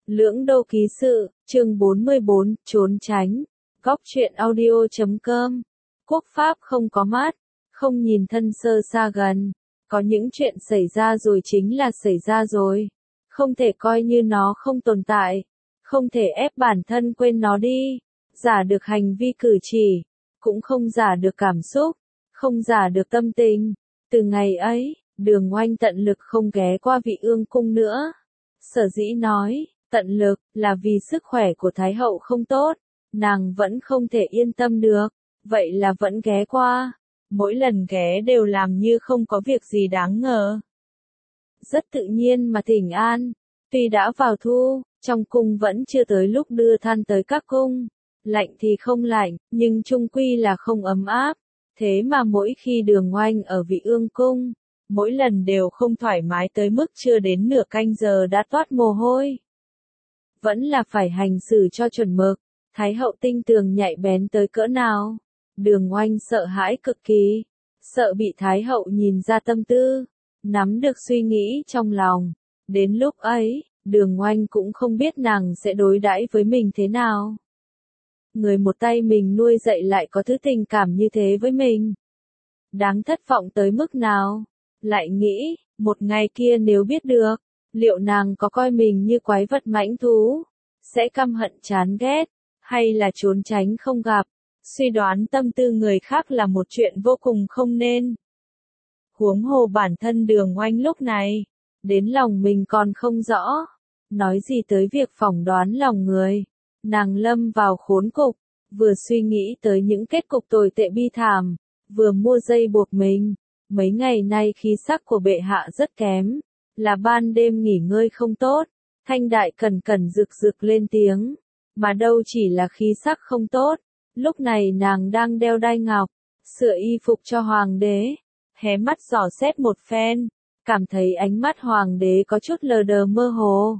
Lưỡng Đô Ký Sự, chương 44, trốn tránh. Góc truyện audio.com. Quốc pháp không có mắt, không nhìn thân sơ xa gần. Có những chuyện xảy ra rồi chính là xảy ra rồi. Không thể coi như nó không tồn tại. Không thể ép bản thân quên nó đi. Giả được hành vi cử chỉ. Cũng không giả được cảm xúc. Không giả được tâm tình. Từ ngày ấy, Đường Oanh tận lực không ghé qua Vị Ương Cung nữa. Sở dĩ nói, tận lực, là vì sức khỏe của Thái hậu không tốt. Nàng vẫn không thể yên tâm được. Vậy là vẫn ghé qua. Mỗi lần ghé đều làm như không có việc gì đáng ngờ. Rất tự nhiên mà thỉnh an. Tuy đã vào thu, trong cung vẫn chưa tới lúc đưa than tới các cung. Lạnh thì không lạnh, nhưng chung quy là không ấm áp. Thế mà mỗi khi Đường Oanh ở Vị Ương Cung, mỗi lần đều không thoải mái tới mức chưa đến nửa canh giờ đã toát mồ hôi. Vẫn là phải hành xử cho chuẩn mực. Thái hậu tinh tường nhạy bén tới cỡ nào. Đường Oanh sợ hãi cực kỳ. Sợ bị Thái hậu nhìn ra tâm tư. Nắm được suy nghĩ trong lòng. Đến lúc ấy, Đường Oanh cũng không biết nàng sẽ đối đãi với mình thế nào. Người một tay mình nuôi dạy lại có thứ tình cảm như thế với mình. Đáng thất vọng tới mức nào. Lại nghĩ, một ngày kia nếu biết được, liệu nàng có coi mình như quái vật mãnh thú, sẽ căm hận chán ghét, hay là trốn tránh không gặp. Suy đoán tâm tư người khác là một chuyện vô cùng không nên. Huống hồ bản thân Đường Oanh lúc này, đến lòng mình còn không rõ. Nói gì tới việc phỏng đoán lòng người. Nàng lâm vào khốn cục, vừa suy nghĩ tới những kết cục tồi tệ bi thảm, vừa mua dây buộc mình. Mấy ngày nay khí sắc của bệ hạ rất kém, là ban đêm nghỉ ngơi không tốt. Thanh Đại cẩn cẩn rực rực lên tiếng, mà đâu chỉ là khí sắc không tốt. Lúc này nàng đang đeo đai ngọc, sửa y phục cho hoàng đế, hé mắt dò xét một phen, cảm thấy ánh mắt hoàng đế có chút lờ đờ mơ hồ.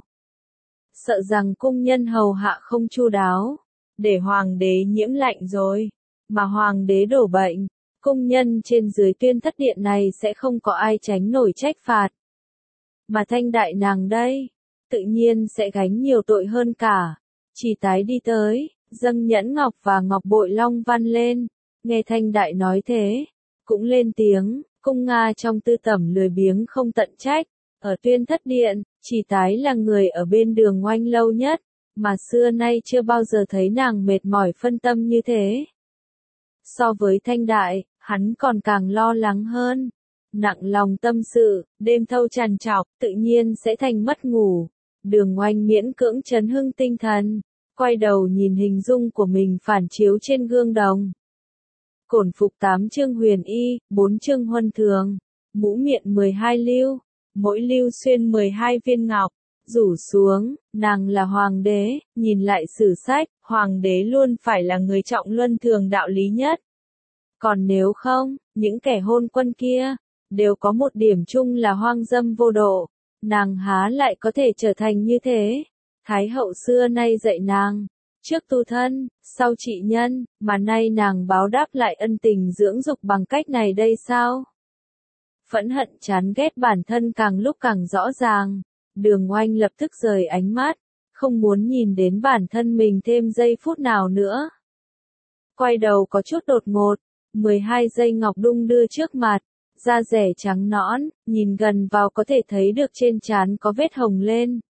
Sợ rằng cung nhân hầu hạ không chu đáo, để hoàng đế nhiễm lạnh rồi, mà hoàng đế đổ bệnh, cung nhân trên dưới Tuyên Thất Điện này sẽ không có ai tránh nổi trách phạt. Mà Thanh Đại nàng đây, tự nhiên sẽ gánh nhiều tội hơn cả. Chỉ tái đi tới, dâng nhẫn ngọc và ngọc bội long văn lên, nghe Thanh Đại nói thế, cũng lên tiếng, cung Nga trong tư tẩm lười biếng không tận trách. Ở Tuyên Thất Điện, Chỉ Tái là người ở bên Đường Oanh lâu nhất, mà xưa nay chưa bao giờ thấy nàng mệt mỏi phân tâm như thế. So với Thanh Đại, hắn còn càng lo lắng hơn. Nặng lòng tâm sự, đêm thâu trằn trọc, tự nhiên sẽ thành mất ngủ. Đường Oanh miễn cưỡng trấn hưng tinh thần, quay đầu nhìn hình dung của mình phản chiếu trên gương đồng. Cổn phục 8 chương huyền y, 4 chương huân thường, mũ miệng 12 lưu, mỗi lưu xuyên 12 viên ngọc. Rủ xuống, nàng là hoàng đế, nhìn lại sử sách, hoàng đế luôn phải là người trọng luân thường đạo lý nhất. Còn nếu không, những kẻ hôn quân kia, đều có một điểm chung là hoang dâm vô độ. Nàng há lại có thể trở thành như thế. Thái hậu xưa nay dạy nàng, trước tu thân, sau trị nhân, mà nay nàng báo đáp lại ân tình dưỡng dục bằng cách này đây sao? Phẫn hận chán ghét bản thân càng lúc càng rõ ràng. Đường Oanh lập tức rời ánh mắt, không muốn nhìn đến bản thân mình thêm giây phút nào nữa. Quay đầu có chút đột ngột, 12 dây ngọc đung đưa trước mặt, da rẻ trắng nõn, nhìn gần vào có thể thấy được trên trán có vết hồng lên.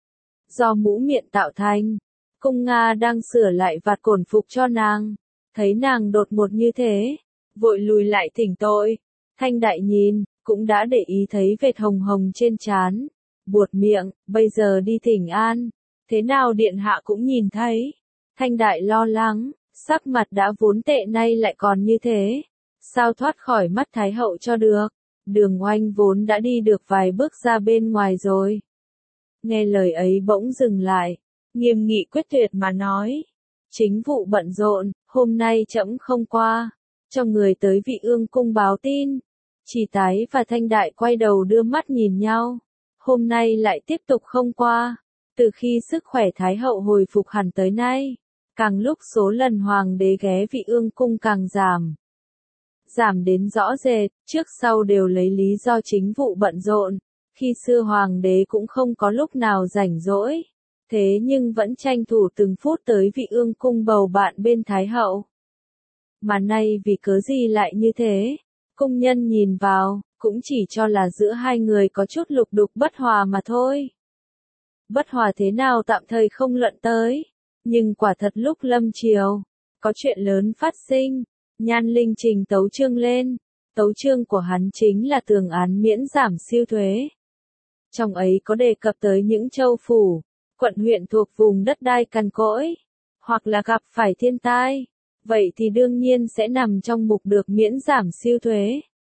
Do mũ miệng tạo thành, cung Nga đang sửa lại vạt cổn phục cho nàng, thấy nàng đột ngột như thế, vội lùi lại thỉnh tội. Thanh Đại nhìn, cũng đã để ý thấy vệt hồng hồng trên trán, buột miệng, bây giờ đi thỉnh an, thế nào điện hạ cũng nhìn thấy. Thanh Đại lo lắng, sắc mặt đã vốn tệ nay lại còn như thế, sao thoát khỏi mắt Thái hậu cho được. Đường Oanh vốn đã đi được vài bước ra bên ngoài rồi. Nghe lời ấy bỗng dừng lại, nghiêm nghị quyết tuyệt mà nói, chính vụ bận rộn, hôm nay trẫm không qua, cho người tới Vị Ương Cung báo tin. Chỉ Tái và Thanh Đại quay đầu đưa mắt nhìn nhau, hôm nay lại tiếp tục không qua. Từ khi sức khỏe Thái hậu hồi phục hẳn tới nay, càng lúc số lần hoàng đế ghé Vị Ương Cung càng giảm. Giảm đến rõ rệt, trước sau đều lấy lý do chính vụ bận rộn. Khi xưa hoàng đế cũng không có lúc nào rảnh rỗi. thế nhưng vẫn tranh thủ từng phút tới vị ương cung bầu bạn bên Thái hậu. Mà nay vì cớ gì lại như thế? Cung nhân nhìn vào, cũng chỉ cho là giữa hai người có chút lục đục bất hòa mà thôi. Bất hòa thế nào tạm thời không luận tới, nhưng quả thật lúc lâm triều, có chuyện lớn phát sinh, Nhan Linh trình tấu chương lên, tấu chương của hắn chính là tường án miễn giảm siêu thuế. Trong ấy có đề cập tới những châu phủ, quận huyện thuộc vùng đất đai cằn cỗi, hoặc là gặp phải thiên tai, vậy thì đương nhiên sẽ nằm trong mục được miễn giảm siêu thuế.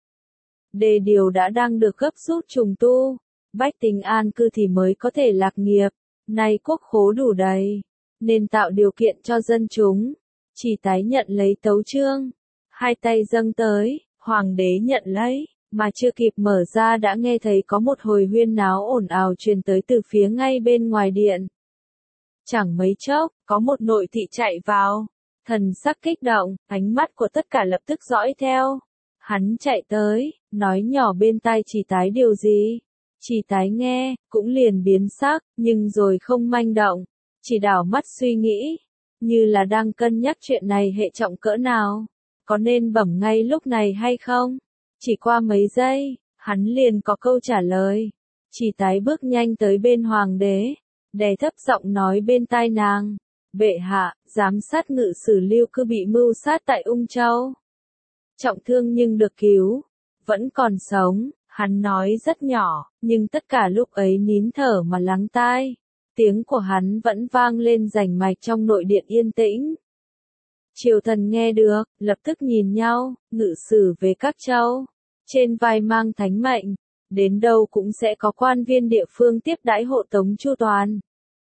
Đề điều đã đang được gấp rút trùng tu, bách tính an cư thì mới có thể lạc nghiệp, nay quốc khố đủ đầy, nên tạo điều kiện cho dân chúng. Chỉ tái nhận lấy tấu chương, hai tay dâng tới, hoàng đế nhận lấy, mà chưa kịp mở ra đã nghe thấy có một hồi huyên náo ồn ào truyền tới từ phía ngay bên ngoài điện. Chẳng mấy chốc, có một nội thị chạy vào, thần sắc kích động, ánh mắt của tất cả lập tức dõi theo. Hắn chạy tới, nói nhỏ bên tai Chỉ Tái điều gì. Chỉ Tái nghe, cũng liền biến sắc, nhưng rồi không manh động, chỉ đảo mắt suy nghĩ, như là đang cân nhắc chuyện này hệ trọng cỡ nào, có nên bẩm ngay lúc này hay không. Chỉ qua mấy giây, hắn liền có câu trả lời. Chỉ Tái bước nhanh tới bên hoàng đế, đè thấp giọng nói bên tai nàng, bệ hạ, giám sát ngự sử Lưu Cư bị mưu sát tại Ung Châu. Trọng thương nhưng được cứu, vẫn còn sống, hắn nói rất nhỏ, nhưng tất cả lúc ấy nín thở mà lắng tai. Tiếng của hắn vẫn vang lên rành mạch trong nội điện yên tĩnh. Triều thần nghe được, lập tức nhìn nhau, ngự sử về các châu. Trên vai mang thánh mệnh, đến đâu cũng sẽ có quan viên địa phương tiếp đãi hộ tống chu toàn.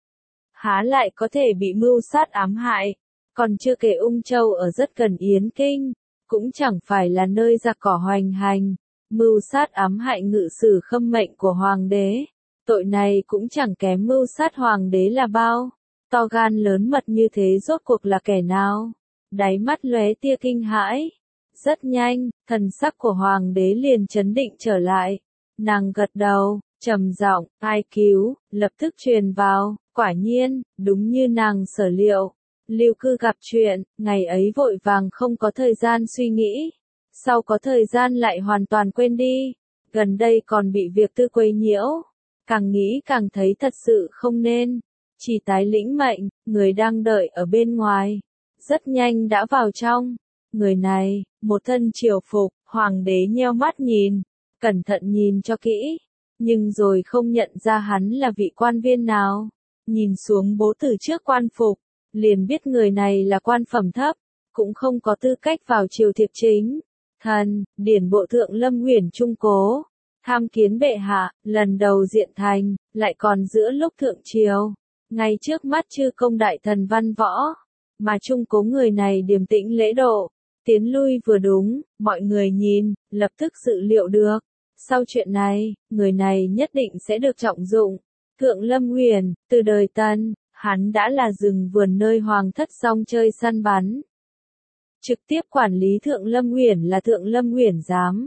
Há lại có thể bị mưu sát ám hại, còn chưa kể Ung Châu ở rất gần Yến Kinh, cũng chẳng phải là nơi giặc cỏ hoành hành, mưu sát ám hại ngự sử khâm mệnh của hoàng đế. Tội này cũng chẳng kém mưu sát hoàng đế là bao, to gan lớn mật như thế rốt cuộc là kẻ nào? Đáy mắt lóe tia kinh hãi. Rất nhanh, thần sắc của hoàng đế liền chấn định trở lại. Nàng gật đầu, trầm giọng, ai cứu, lập tức truyền vào, quả nhiên, đúng như nàng sở liệu. Lưu Cư gặp chuyện, ngày ấy vội vàng không có thời gian suy nghĩ, sau có thời gian lại hoàn toàn quên đi, gần đây còn bị việc tư quấy nhiễu. Càng nghĩ càng thấy thật sự không nên. Chỉ Tái lĩnh mệnh, người đang đợi ở bên ngoài. Rất nhanh đã vào trong. Người này, một thân triều phục, hoàng đế nheo mắt nhìn, cẩn thận nhìn cho kỹ. Nhưng rồi không nhận ra hắn là vị quan viên nào. Nhìn xuống bố từ trước quan phục, liền biết người này là quan phẩm thấp, cũng không có tư cách vào triều thiệp chính. Thần, điển bộ thượng Lâm Uyển Trung Cố. Tham kiến bệ hạ, lần đầu diện thành, lại còn giữa lúc thượng triều, ngay trước mắt chư công đại thần văn võ, mà Trung Cố người này điềm tĩnh lễ độ, tiến lui vừa đúng, mọi người nhìn, lập tức dự liệu được. Sau chuyện này, người này nhất định sẽ được trọng dụng. Thượng Lâm Uyển, từ đời Tân, hắn đã là rừng vườn nơi hoàng thất rong chơi săn bắn. Trực tiếp quản lý Thượng Lâm Uyển là Thượng Lâm Uyển giám.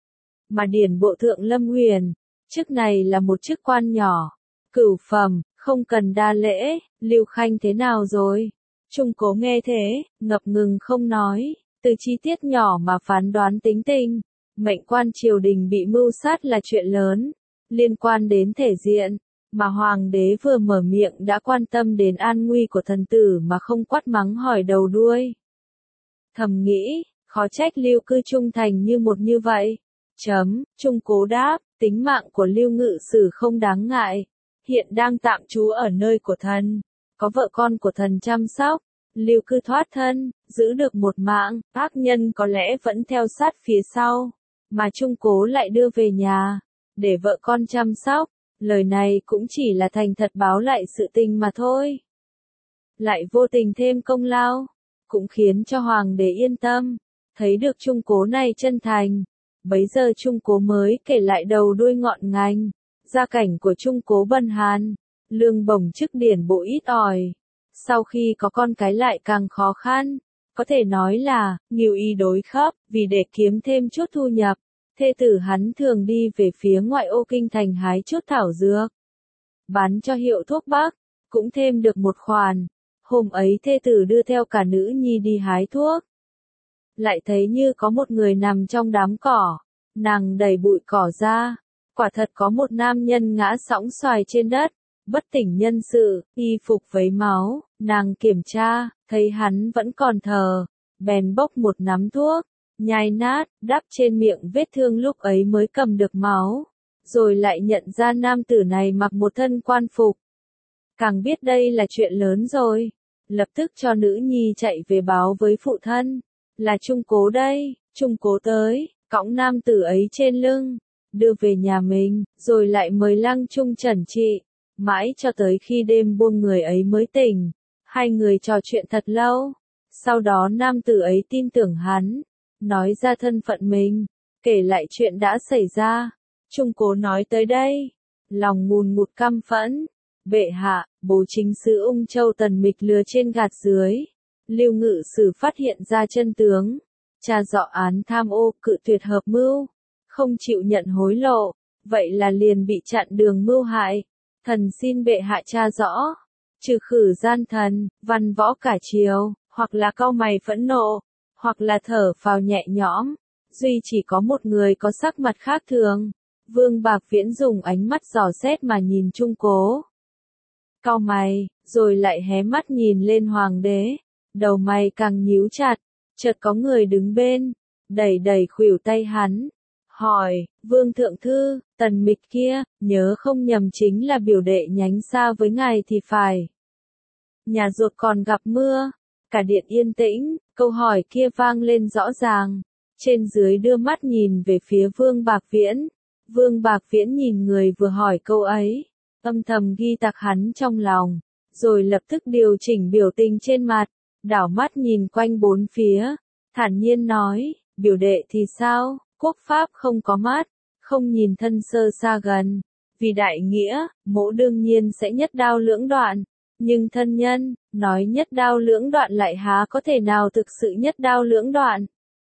Mà điển bộ Thượng Lâm Uyển, chức này là một chức quan nhỏ, cửu phẩm, không cần đa lễ. Lưu Khanh thế nào rồi? Trung Cố nghe thế, ngập ngừng không nói, từ chi tiết nhỏ mà phán đoán tính tình. Mệnh quan triều đình bị mưu sát là chuyện lớn, liên quan đến thể diện, mà hoàng đế vừa mở miệng đã quan tâm đến an nguy của thần tử mà không quát mắng hỏi đầu đuôi. Thầm nghĩ, khó trách Lưu Cư trung thành như một như vậy. Trung Cố đáp, tính mạng của Lưu ngự sử không đáng ngại, hiện đang tạm trú ở nơi của thần, có vợ con của thần chăm sóc. Lưu Cư thoát thân, giữ được một mạng, ác nhân có lẽ vẫn theo sát phía sau, mà Trung Cố lại đưa về nhà, để vợ con chăm sóc. Lời này cũng chỉ là thành thật báo lại sự tình mà thôi. Lại vô tình thêm công lao, cũng khiến cho hoàng đế yên tâm, thấy được Trung Cố này chân thành. Bấy giờ Trung Cố mới kể lại đầu đuôi ngọn ngành, gia cảnh của Trung Cố bần hàn, lương bổng chức điển bộ ít ỏi. Sau khi có con cái lại càng khó khăn, có thể nói là, nghèo y đối khắp, vì để kiếm thêm chút thu nhập, thê tử hắn thường đi về phía ngoại ô kinh thành hái chút thảo dược, bán cho hiệu thuốc bắc, cũng thêm được một khoản. Hôm ấy thê tử đưa theo cả nữ nhi đi hái thuốc. Lại thấy như có một người nằm trong đám cỏ, nàng đẩy bụi cỏ ra. Quả thật có một nam nhân ngã sõng xoài trên đất, bất tỉnh nhân sự, y phục vấy máu, nàng kiểm tra, thấy hắn vẫn còn thờ, bèn bốc một nắm thuốc, nhai nát, đắp trên miệng vết thương lúc ấy mới cầm được máu, rồi lại nhận ra nam tử này mặc một thân quan phục. Càng biết đây là chuyện lớn rồi, lập tức cho nữ nhi chạy về báo với phụ thân, là Trung Cố đây. Trung Cố tới, cõng nam tử ấy trên lưng, đưa về nhà mình, rồi lại mời Lăng Trung trần trị, mãi cho tới khi đêm buông người ấy mới tỉnh. Hai người trò chuyện thật lâu, sau đó nam tử ấy tin tưởng hắn, nói ra thân phận mình, kể lại chuyện đã xảy ra. Trung Cố nói tới đây, lòng ngùn ngụt căm phẫn. Bệ hạ, bố chính sứ Ung Châu Tần Mịch lừa trên gạt dưới. Lưu Ngự Sử phát hiện ra chân tướng, tra rõ án tham ô, cự tuyệt hợp mưu, không chịu nhận hối lộ, vậy là liền bị chặn đường mưu hại. Thần xin bệ hạ tra rõ, trừ khử gian thần, văn võ cả triều, hoặc là cau mày phẫn nộ, hoặc là thở phào nhẹ nhõm, duy chỉ có một người có sắc mặt khác thường. Vương Bạc Viễn dùng ánh mắt dò xét mà nhìn Trung Cố, cau mày, rồi lại hé mắt nhìn lên hoàng đế, đầu mày càng nhíu chặt. Chợt có người đứng bên, đẩy đẩy khuỷu tay hắn, hỏi, Vương Thượng Thư, Tần Mịch kia, nhớ không nhầm chính là biểu đệ nhánh xa với ngài thì phải. Nhà ruột còn gặp mưa, cả điện yên tĩnh, câu hỏi kia vang lên rõ ràng, trên dưới đưa mắt nhìn về phía Vương Bạc Viễn. Vương Bạc Viễn nhìn người vừa hỏi câu ấy, âm thầm ghi tạc hắn trong lòng, rồi lập tức điều chỉnh biểu tình trên mặt, đảo mắt nhìn quanh bốn phía, thản nhiên nói, biểu đệ thì sao, quốc pháp không có mắt, không nhìn thân sơ xa gần, vì đại nghĩa, mỗ đương nhiên sẽ nhất đao lưỡng đoạn, nhưng thân nhân, nói nhất đao lưỡng đoạn lại há có thể nào thực sự nhất đao lưỡng đoạn.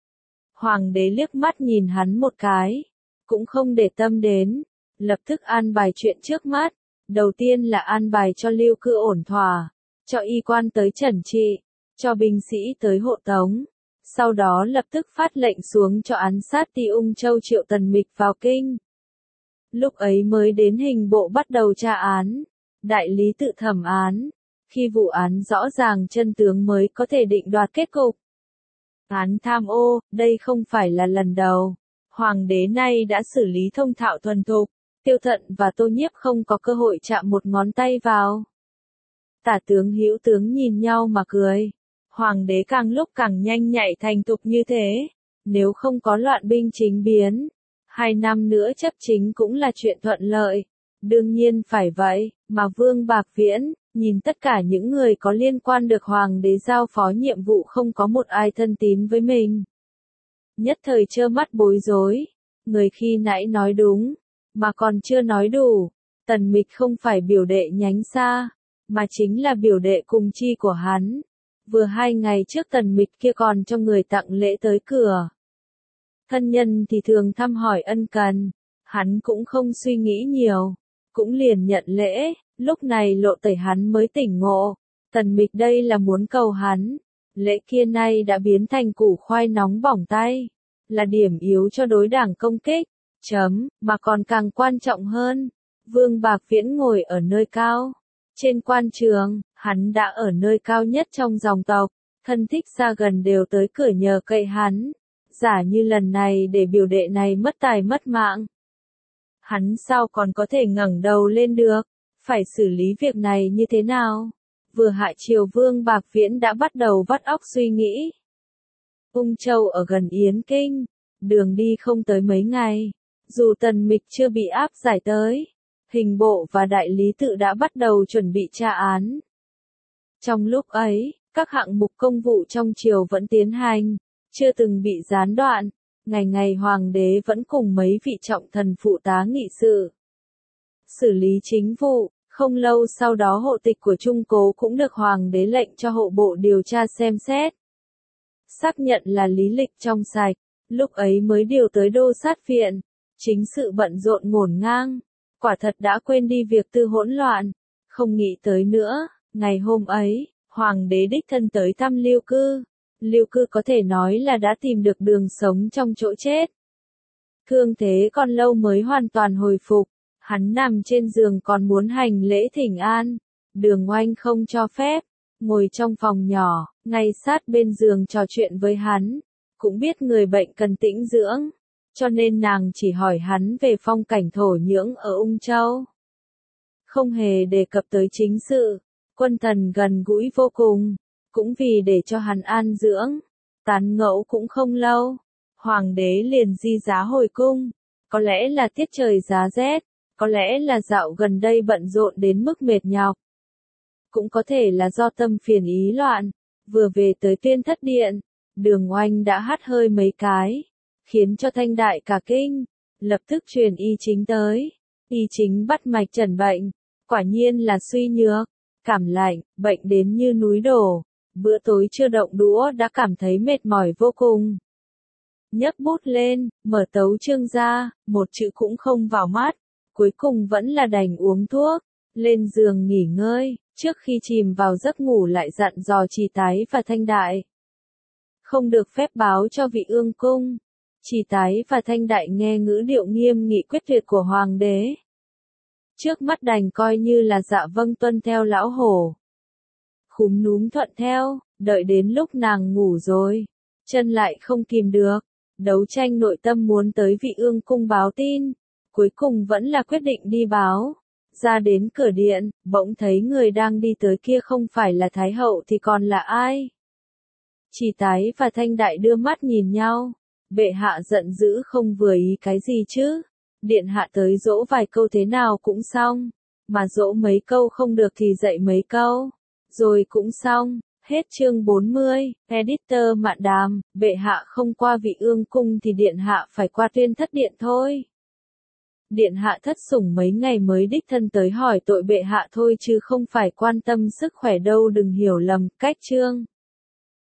Hoàng đế liếc mắt nhìn hắn một cái, cũng không để tâm đến, lập tức an bài chuyện trước mắt, đầu tiên là an bài cho Lưu Cư ổn thỏa, cho y quan tới trần trị, cho binh sĩ tới hộ tống, sau đó lập tức phát lệnh xuống cho án sát ti Ung Châu triệu Tần Mịch vào kinh. Lúc ấy mới đến hình bộ bắt đầu tra án, đại lý tự thẩm án, khi vụ án rõ ràng chân tướng mới có thể định đoạt kết cục. Án tham ô, đây không phải là lần đầu, hoàng đế nay đã xử lý thông thạo thuần thục, Tiêu Thận và Tô Nhiếp không có cơ hội chạm một ngón tay vào. Tả tướng hữu tướng nhìn nhau mà cười. Hoàng đế càng lúc càng nhanh nhạy thành thục như thế, nếu không có loạn binh chính biến, 2 năm nữa chấp chính cũng là chuyện thuận lợi. Đương nhiên phải vậy, mà Vương Bạc Viễn, nhìn tất cả những người có liên quan được hoàng đế giao phó nhiệm vụ không có một ai thân tín với mình. Nhất thời trơ mắt bối rối, người khi nãy nói đúng, mà còn chưa nói đủ, Tần Mịch không phải biểu đệ nhánh xa, mà chính là biểu đệ cùng chi của hắn. Vừa 2 ngày trước Tần Mịch kia còn cho người tặng lễ tới cửa. Thân nhân thì thường thăm hỏi ân cần, hắn cũng không suy nghĩ nhiều, cũng liền nhận lễ, lúc này Lộ Tẩy hắn mới tỉnh ngộ, Tần Mịch đây là muốn cầu hắn, lễ kia nay đã biến thành củ khoai nóng bỏng tay, là điểm yếu cho đối đảng công kích, mà còn càng quan trọng hơn, Vương Bạc Viễn ngồi ở nơi cao. Trên quan trường, hắn đã ở nơi cao nhất trong dòng tộc, thân thích xa gần đều tới cửa nhờ cậy hắn, giả như lần này để biểu đệ này mất tài mất mạng. Hắn sao còn có thể ngẩng đầu lên được, phải xử lý việc này như thế nào? Vừa hạ triều Vương Bạc Viễn đã bắt đầu vắt óc suy nghĩ. Ung Châu ở gần Yến Kinh, đường đi không tới mấy ngày, dù Tần Mịch chưa bị áp giải tới. Hình bộ và đại lý tự đã bắt đầu chuẩn bị tra án. Trong lúc ấy, các hạng mục công vụ trong triều vẫn tiến hành, chưa từng bị gián đoạn, ngày ngày hoàng đế vẫn cùng mấy vị trọng thần phụ tá nghị sự. Xử lý chính vụ, không lâu sau đó hộ tịch của Trung Cố cũng được hoàng đế lệnh cho hộ bộ điều tra xem xét. Xác nhận là lý lịch trong sạch, lúc ấy mới điều tới đô sát viện, chính sự bận rộn ngổn ngang. Quả thật đã quên đi việc tư hỗn loạn, Không nghĩ tới nữa, ngày hôm ấy, hoàng đế đích thân tới thăm Lưu Cư. Lưu Cư có thể nói là đã tìm được đường sống trong chỗ chết. Thương thế còn lâu mới hoàn toàn hồi phục, hắn nằm trên giường còn muốn hành lễ thỉnh an. Đường Oanh không cho phép, ngồi trong phòng nhỏ, ngay sát bên giường trò chuyện với hắn. Cũng biết người bệnh cần tĩnh dưỡng, cho nên nàng chỉ hỏi hắn về phong cảnh thổ nhưỡng ở Ung Châu. Không hề đề cập tới chính sự, Quân Thần gần gũi vô cùng, cũng vì để cho hắn an dưỡng. Tán ngẫu cũng không lâu, hoàng đế liền di giá hồi cung. Có lẽ là tiết trời giá rét, có lẽ là dạo gần đây bận rộn đến mức mệt nhọc. Cũng có thể là do tâm phiền ý loạn, vừa về tới Tuyên Thất Điện, Đường Oanh đã hắt hơi mấy cái, khiến cho Thanh Đại cả kinh, lập tức truyền y chính tới. Y chính bắt mạch chẩn bệnh, quả nhiên là suy nhược, cảm lạnh, bệnh đến như núi đổ, bữa tối chưa động đũa đã cảm thấy mệt mỏi vô cùng. Nhấc bút lên, mở tấu chương ra, một chữ cũng không vào mắt, cuối cùng vẫn là đành uống thuốc, lên giường nghỉ ngơi, trước khi chìm vào giấc ngủ lại dặn dò Trì Tái và Thanh Đại. Không được phép báo cho vị ương cung. Trì Tái và Thanh Đại nghe ngữ điệu nghiêm nghị quyết tuyệt của hoàng đế. Trước mắt đành coi như là dạ vâng tuân theo lão hổ. Khúm núm thuận theo, đợi đến lúc nàng ngủ rồi, chân lại không kìm được, đấu tranh nội tâm muốn tới vị ương cung báo tin, cuối cùng vẫn là quyết định đi báo. Ra đến cửa điện, bỗng thấy người đang đi tới kia không phải là Thái hậu thì còn là ai? Trì Tái và Thanh Đại đưa mắt nhìn nhau, bệ hạ giận dữ không vừa ý cái gì chứ? Điện hạ tới dỗ vài câu thế nào cũng xong, mà dỗ mấy câu không được thì dạy mấy câu, rồi cũng xong. Hết chương 40, Editor Mạn Đàm, bệ hạ không qua vị ương cung thì điện hạ phải qua Tuyên Thất Điện thôi. Điện hạ thất sủng mấy ngày mới đích thân tới hỏi tội bệ hạ thôi chứ không phải quan tâm sức khỏe đâu, đừng hiểu lầm. Cách chương